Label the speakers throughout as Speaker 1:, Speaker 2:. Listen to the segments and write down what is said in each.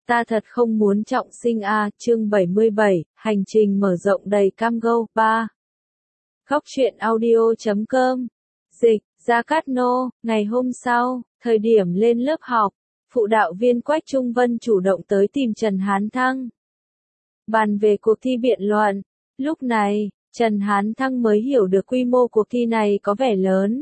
Speaker 1: Ta thật không muốn trọng sinh a. Chương 77, hành trình mở rộng đầy cam go. 3. Góc truyện audio.com. Dịch, Gia Cát Nô. Ngày hôm sau, thời điểm lên lớp học, phụ đạo viên Quách Trung Vân chủ động tới tìm Trần Hán Thăng. Bàn về cuộc thi biện luận. Lúc này, Trần Hán Thăng mới hiểu được quy mô cuộc thi này có vẻ lớn.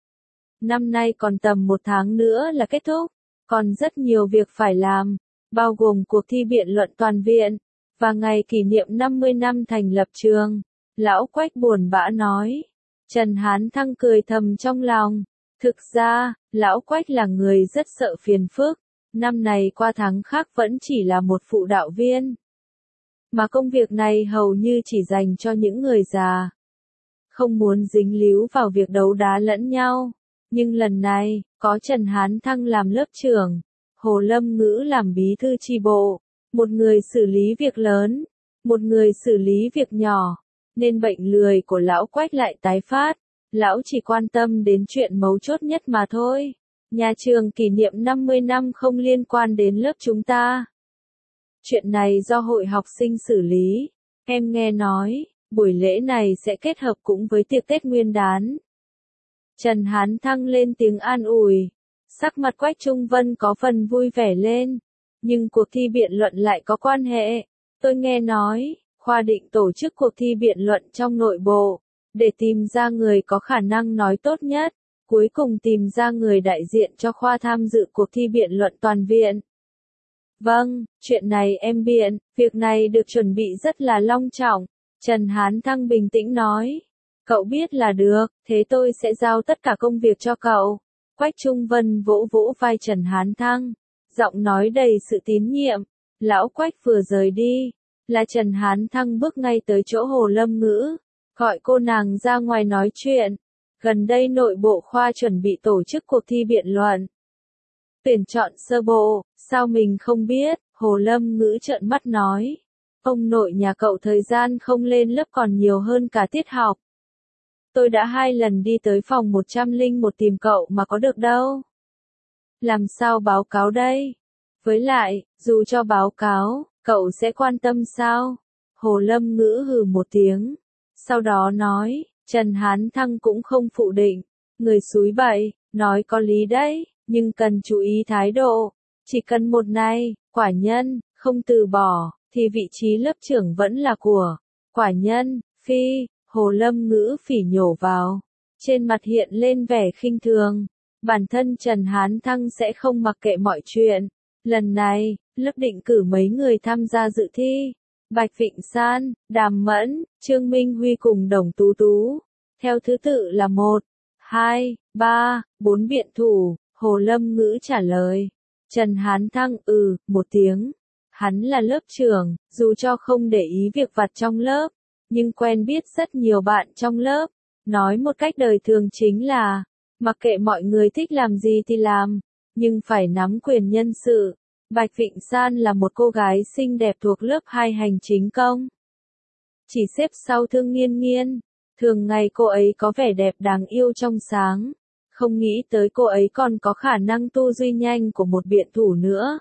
Speaker 1: Năm nay còn tầm 1 tháng nữa là kết thúc, còn rất nhiều việc phải làm, bao gồm cuộc thi biện luận toàn viện, và ngày kỷ niệm 50 năm thành lập trường. Lão Quách buồn bã nói. Trần Hán Thăng cười thầm trong lòng. Thực ra, Lão Quách là người rất sợ phiền phức, năm này qua tháng khác vẫn chỉ là một phụ đạo viên. Mà công việc này hầu như chỉ dành cho những người già. Không muốn dính líu vào việc đấu đá lẫn nhau. Nhưng lần này, có Trần Hán Thăng làm lớp trưởng, Hồ Lâm Ngữ làm bí thư chi bộ, một người xử lý việc lớn, một người xử lý việc nhỏ, nên bệnh lười của Lão Quách lại tái phát. Lão chỉ quan tâm đến chuyện mấu chốt nhất mà thôi. Nhà trường kỷ niệm 50 năm không liên quan đến lớp chúng ta. Chuyện này do hội học sinh xử lý. Em nghe nói, buổi lễ này sẽ kết hợp cũng với tiệc Tết Nguyên đán. Trần Hán Thăng lên tiếng an ủi. Sắc mặt Quách Trung Vân có phần vui vẻ lên. Nhưng cuộc thi biện luận lại có quan hệ. Tôi nghe nói, khoa định tổ chức cuộc thi biện luận trong nội bộ, để tìm ra người có khả năng nói tốt nhất, cuối cùng tìm ra người đại diện cho khoa tham dự cuộc thi biện luận toàn viện. Vâng, chuyện này em biện, việc này được chuẩn bị rất là long trọng. Trần Hán Thăng bình tĩnh nói. Cậu biết là được, thế tôi sẽ giao tất cả công việc cho cậu. Quách Trung Vân vỗ vỗ vai Trần Hán Thăng, giọng nói đầy sự tín nhiệm. Lão Quách vừa rời đi, là Trần Hán Thăng bước ngay tới chỗ Hồ Lâm Ngữ, gọi cô nàng ra ngoài nói chuyện. Gần đây nội bộ khoa chuẩn bị tổ chức cuộc thi biện luận. Tuyển chọn sơ bộ, sao mình không biết? Hồ Lâm Ngữ trợn mắt nói. Ông nội nhà cậu thời gian không lên lớp còn nhiều hơn cả tiết học. Tôi đã 2 lần đi tới phòng 101 tìm cậu mà có được đâu. Làm sao báo cáo đây? Với lại, dù cho báo cáo, cậu sẽ quan tâm sao? Hồ Lâm Ngữ hừ một tiếng. Sau đó nói, Trần Hán Thăng cũng không phụ định. Người xúi bậy, nói có lý đấy, nhưng cần chú ý thái độ. Chỉ cần một này, quả nhân, không từ bỏ, thì vị trí lớp trưởng vẫn là của quả nhân. Phi. Hồ Lâm Ngữ phỉ nhổ vào. Trên mặt hiện lên vẻ khinh thường. Bản thân Trần Hán Thăng sẽ không mặc kệ mọi chuyện. Lần này, lớp định cử mấy người tham gia dự thi. Bạch Vịnh San, Đàm Mẫn, Trương Minh Huy cùng Đồng Tú Tú. Theo thứ tự là 1, 2, 3, 4 biện thủ. Hồ Lâm Ngữ trả lời. Trần Hán Thăng một tiếng. Hắn là lớp trưởng, dù cho không để ý việc vặt trong lớp, nhưng quen biết rất nhiều bạn trong lớp. Nói một cách đời thường chính là, mặc kệ mọi người thích làm gì thì làm, nhưng phải nắm quyền nhân sự. Bạch Vịnh San là một cô gái xinh đẹp thuộc lớp 2 hành chính công. Chỉ xếp sau Thương Nghiên Nghiên. Thường ngày cô ấy có vẻ đẹp đáng yêu trong sáng. Không nghĩ tới cô ấy còn có khả năng tu duy nhanh của một biện thủ nữa.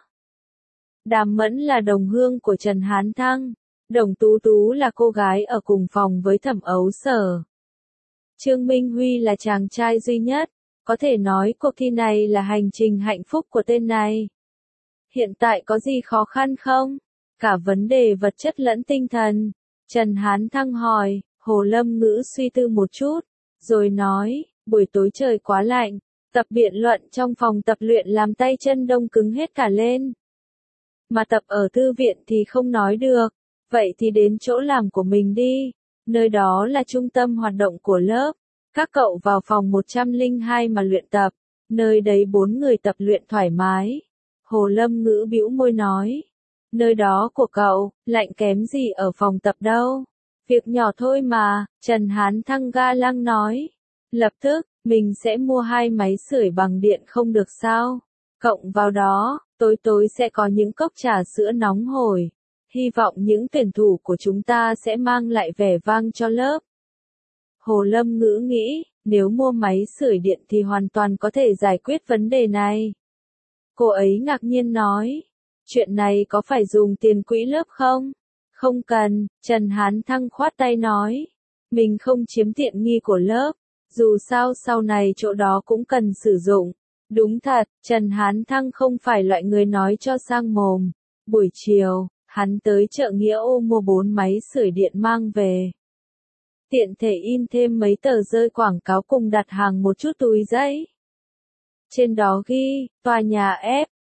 Speaker 1: Đàm Mẫn là đồng hương của Trần Hán Thăng. Đồng Tú Tú là cô gái ở cùng phòng với Thẩm Ấu Sở. Trương Minh Huy là chàng trai duy nhất. Có thể nói cuộc thi này là hành trình hạnh phúc của tên này. Hiện tại có gì khó khăn không? Cả vấn đề vật chất lẫn tinh thần. Trần Hán Thăng hỏi. Hồ Lâm Ngữ suy tư một chút, rồi nói, buổi tối trời quá lạnh, tập biện luận trong phòng tập luyện làm tay chân đông cứng hết cả lên. Mà tập ở thư viện thì không nói được, vậy thì đến chỗ làm của mình đi, nơi đó là trung tâm hoạt động của lớp. Các cậu vào phòng 102 mà luyện tập, nơi đấy 4 người tập luyện thoải mái. Hồ Lâm Ngữ bĩu môi nói, nơi đó của cậu, lạnh kém gì ở phòng tập đâu. Việc nhỏ thôi mà, Trần Hán Thăng ga lăng nói. Lập tức, mình sẽ mua 2 máy sưởi bằng điện không được sao? Cộng vào đó, tối sẽ có những cốc trà sữa nóng hổi. Hy vọng những tuyển thủ của chúng ta sẽ mang lại vẻ vang cho lớp. Hồ Lâm Ngữ nghĩ, nếu mua máy sưởi điện thì hoàn toàn có thể giải quyết vấn đề này. Cô ấy ngạc nhiên nói, Chuyện này có phải dùng tiền quỹ lớp không? Không cần, Trần Hán Thăng khoát tay nói. Mình không chiếm tiện nghi của lớp, dù sao sau này chỗ đó cũng cần sử dụng. Đúng thật, Trần Hán Thăng không phải loại người nói cho sang mồm. Buổi chiều, hắn tới chợ Nghĩa Ô mua 4 máy sưởi điện mang về. Tiện thể in thêm mấy tờ rơi quảng cáo cùng đặt hàng một chút túi giấy. Trên đó ghi, tòa nhà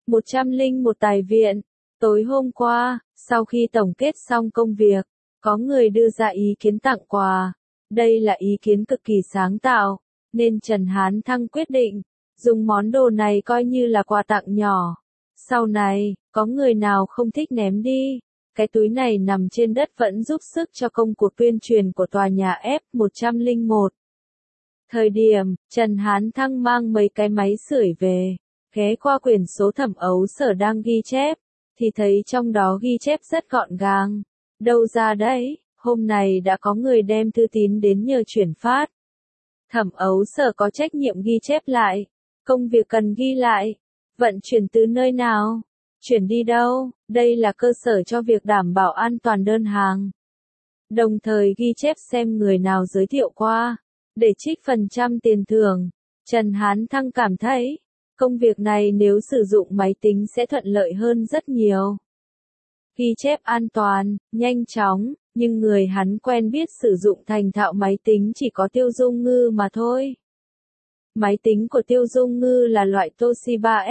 Speaker 1: F101 Tài Viện. Tối hôm qua, sau khi tổng kết xong công việc, có người đưa ra ý kiến tặng quà. Đây là ý kiến cực kỳ sáng tạo, nên Trần Hán Thăng quyết định, dùng món đồ này coi như là quà tặng nhỏ. Sau này, có người nào không thích ném đi. Cái túi này nằm trên đất vẫn giúp sức cho công cuộc tuyên truyền của tòa nhà F101. Thời điểm, Trần Hán Thăng mang mấy cái máy sưởi về, ghé qua quyển số Thẩm Ấu Sở đang ghi chép, thì thấy trong đó ghi chép rất gọn gàng. Đâu ra đấy, hôm nay đã có người đem thư tín đến nhờ chuyển phát. Thẩm Ấu Sở có trách nhiệm ghi chép lại, công việc cần ghi lại, vận chuyển từ nơi nào, chuyển đi đâu, đây là cơ sở cho việc đảm bảo an toàn đơn hàng. Đồng thời ghi chép xem người nào giới thiệu qua, để trích phần trăm tiền thưởng. Trần Hán Thăng cảm thấy, công việc này nếu sử dụng máy tính sẽ thuận lợi hơn rất nhiều. Ghi chép an toàn, nhanh chóng, nhưng người hắn quen biết sử dụng thành thạo máy tính chỉ có Tiêu Dung Ngư mà thôi. Máy tính của Tiêu Dung Ngư là loại Toshiba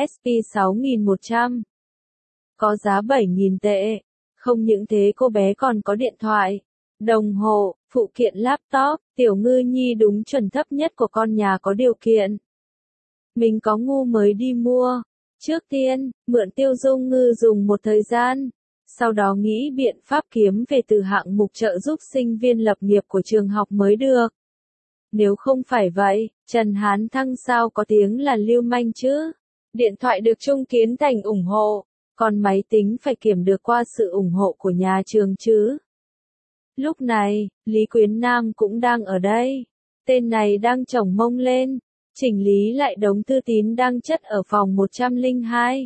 Speaker 1: SP6100. Có giá 7.000 tệ. Không những thế cô bé còn có điện thoại, đồng hồ, phụ kiện laptop, Tiểu Ngư Nhi đúng chuẩn thấp nhất của con nhà có điều kiện. Mình có ngu mới đi mua. Trước tiên, mượn Tiêu Dung Ngư dùng một thời gian. Sau đó nghĩ biện pháp kiếm về từ hạng mục trợ giúp sinh viên lập nghiệp của trường học mới được. Nếu không phải vậy, Trần Hán Thăng sao có tiếng là lưu manh chứ? Điện thoại được Trung Kiến Thành ủng hộ, còn máy tính phải kiểm được qua sự ủng hộ của nhà trường chứ. Lúc này, Lý Quyến Nam cũng đang ở đây. Tên này đang chổng mông lên, chỉnh lý lại đống thư tín đang chất ở phòng 102.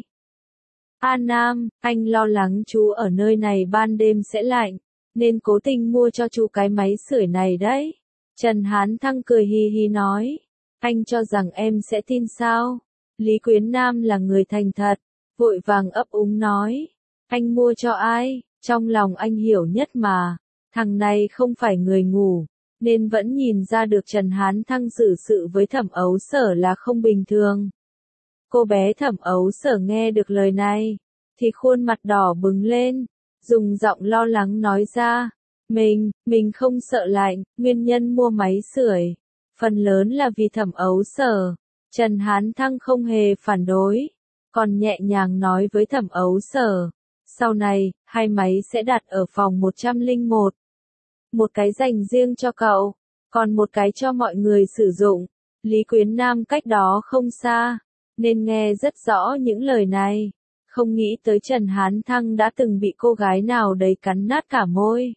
Speaker 1: A Nam, anh lo lắng chú ở nơi này ban đêm sẽ lạnh, nên cố tình mua cho chú cái máy sưởi này đấy. Trần Hán Thăng cười hì hì nói. Anh cho rằng em sẽ tin sao? Lý Quyến Nam là người thành thật, vội vàng ấp úng nói. Anh mua cho ai? Trong lòng anh hiểu nhất mà. Thằng này không phải người ngủ, nên vẫn nhìn ra được Trần Hán Thăng xử sự với Thẩm Ấu Sở là không bình thường. Cô bé Thẩm Ấu Sở nghe được lời này, thì khuôn mặt đỏ bừng lên, dùng giọng lo lắng nói ra. Mình không sợ lạnh, nguyên nhân mua máy sưởi, phần lớn là vì Thẩm Ấu Sở. Trần Hán Thăng không hề phản đối, còn nhẹ nhàng nói với Thẩm Ấu Sở. Sau này, 2 máy sẽ đặt ở phòng 101. Một cái dành riêng cho cậu, còn một cái cho mọi người sử dụng. Lý Quyến Nam cách đó không xa, nên nghe rất rõ những lời này. Không nghĩ tới Trần Hán Thăng đã từng bị cô gái nào đấy cắn nát cả môi.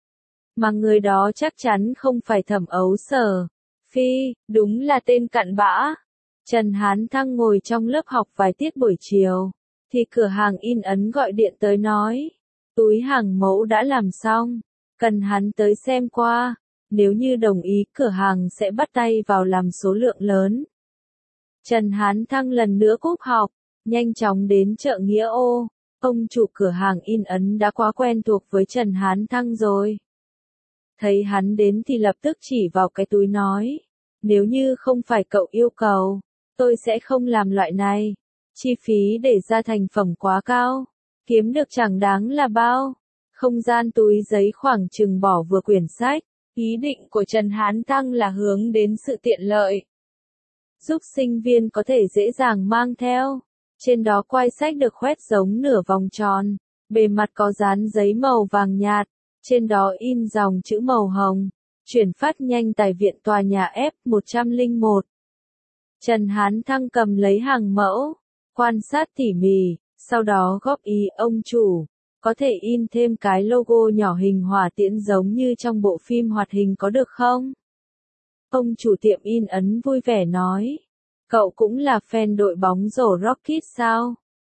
Speaker 1: Mà người đó chắc chắn không phải Thẩm Ấu Sở. Phi, đúng là tên cặn bã. Trần Hán Thăng ngồi trong lớp học vài tiết buổi chiều, thì cửa hàng in ấn gọi điện tới nói. Túi hàng mẫu đã làm xong, cần hắn tới xem qua. Nếu như đồng ý cửa hàng sẽ bắt tay vào làm số lượng lớn. Trần Hán Thăng lần nữa cúp học, nhanh chóng đến chợ Nghĩa Ô. Ông chủ cửa hàng in ấn đã quá quen thuộc với Trần Hán Thăng rồi. Thấy hắn đến thì lập tức chỉ vào cái túi nói. Nếu như không phải cậu yêu cầu, tôi sẽ không làm loại này. Chi phí để ra thành phẩm quá cao, kiếm được chẳng đáng là bao. Không gian túi giấy khoảng chừng bỏ vừa quyển sách. Ý định của Trần Hán Thăng là hướng đến sự tiện lợi, giúp sinh viên có thể dễ dàng mang theo. Trên đó quai sách được khoét giống nửa vòng tròn, bề mặt có dán giấy màu vàng nhạt, trên đó in dòng chữ màu hồng. Chuyển phát nhanh Tài Viện tòa nhà F101. Trần Hán Thăng cầm lấy hàng mẫu, quan sát tỉ mỉ, sau đó góp ý ông chủ. Có thể in thêm cái logo nhỏ hình hỏa tiễn giống như trong bộ phim hoạt hình có được không? Ông chủ tiệm in ấn vui vẻ nói. Cậu cũng là fan đội bóng rổ Rocket sao?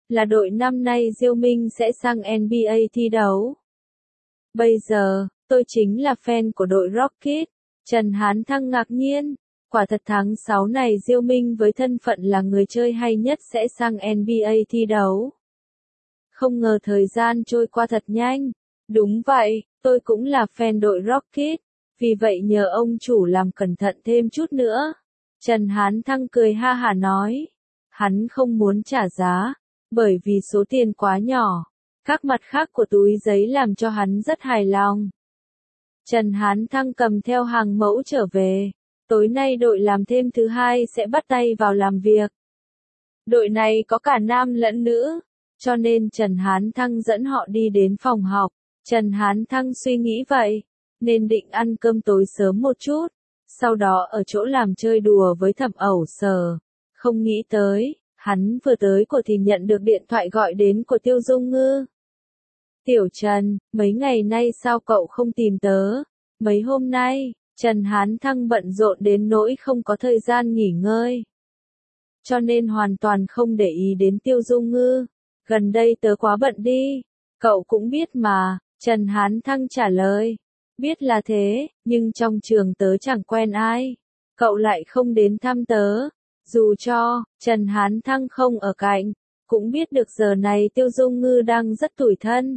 Speaker 1: là đội năm nay Diêu Minh sẽ sang NBA thi đấu. Bây giờ, tôi chính là fan của đội Rocket. Trần Hán Thăng ngạc nhiên. Quả thật tháng 6 này Diêu Minh với thân phận là người chơi hay nhất sẽ sang NBA thi đấu. Không ngờ thời gian trôi qua thật nhanh. Đúng vậy, tôi cũng là fan đội Rocket. Vì vậy nhờ ông chủ làm cẩn thận thêm chút nữa. Trần Hán Thăng cười ha hả nói. Hắn không muốn trả giá, bởi vì số tiền quá nhỏ. Các mặt khác của túi giấy làm cho hắn rất hài lòng. Trần Hán Thăng cầm theo hàng mẫu trở về. Tối nay đội làm thêm thứ hai sẽ bắt tay vào làm việc. Đội này có cả nam lẫn nữ, cho nên Trần Hán Thăng dẫn họ đi đến phòng học. Trần Hán Thăng suy nghĩ vậy, nên định ăn cơm tối sớm một chút, sau đó ở chỗ làm chơi đùa với Thẩm Ẩu Sở. Không nghĩ tới, hắn vừa tới của thì nhận được điện thoại gọi đến của Tiêu Dung Ngư. Tiểu Trần, mấy ngày nay sao cậu không tìm tớ? Mấy hôm nay, Trần Hán Thăng bận rộn đến nỗi không có thời gian nghỉ ngơi. Cho nên hoàn toàn không để ý đến Tiêu Dung Ngư. Gần đây tớ quá bận đi. Cậu cũng biết mà, Trần Hán Thăng trả lời. Biết là thế, nhưng trong trường tớ chẳng quen ai. Cậu lại không đến thăm tớ. Dù cho, Trần Hán Thăng không ở cạnh, cũng biết được giờ này Tiêu Dung Ngư đang rất tủi thân.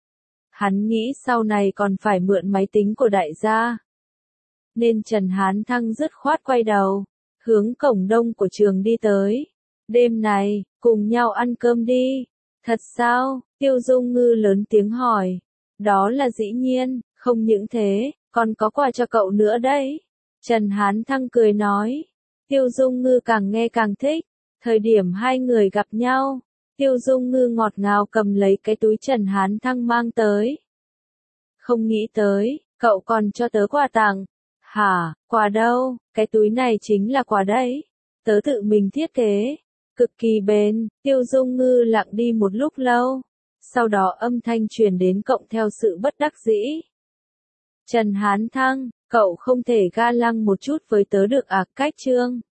Speaker 1: Hắn nghĩ sau này còn phải mượn máy tính của đại gia. Nên Trần Hán Thăng dứt khoát quay đầu, hướng cổng đông của trường đi tới. Đêm này, cùng nhau ăn cơm đi. Thật sao? Tiêu Dung Ngư lớn tiếng hỏi. Đó là dĩ nhiên, không những thế, còn có quà cho cậu nữa đấy. Trần Hán Thăng cười nói. Tiêu Dung Ngư càng nghe càng thích. Thời điểm hai người gặp nhau, Tiêu Dung Ngư ngọt ngào cầm lấy cái túi Trần Hán Thăng mang tới. Không nghĩ tới, cậu còn cho tớ quà tặng. Hả, quà đâu, cái túi này chính là quà đấy. Tớ tự mình thiết kế, cực kỳ bền. Tiêu Dung Ngư lặng đi một lúc lâu. Sau đó âm thanh truyền đến cộng theo sự bất đắc dĩ. Trần Hán Thăng, cậu không thể ga lăng một chút với tớ được à? Cách Trương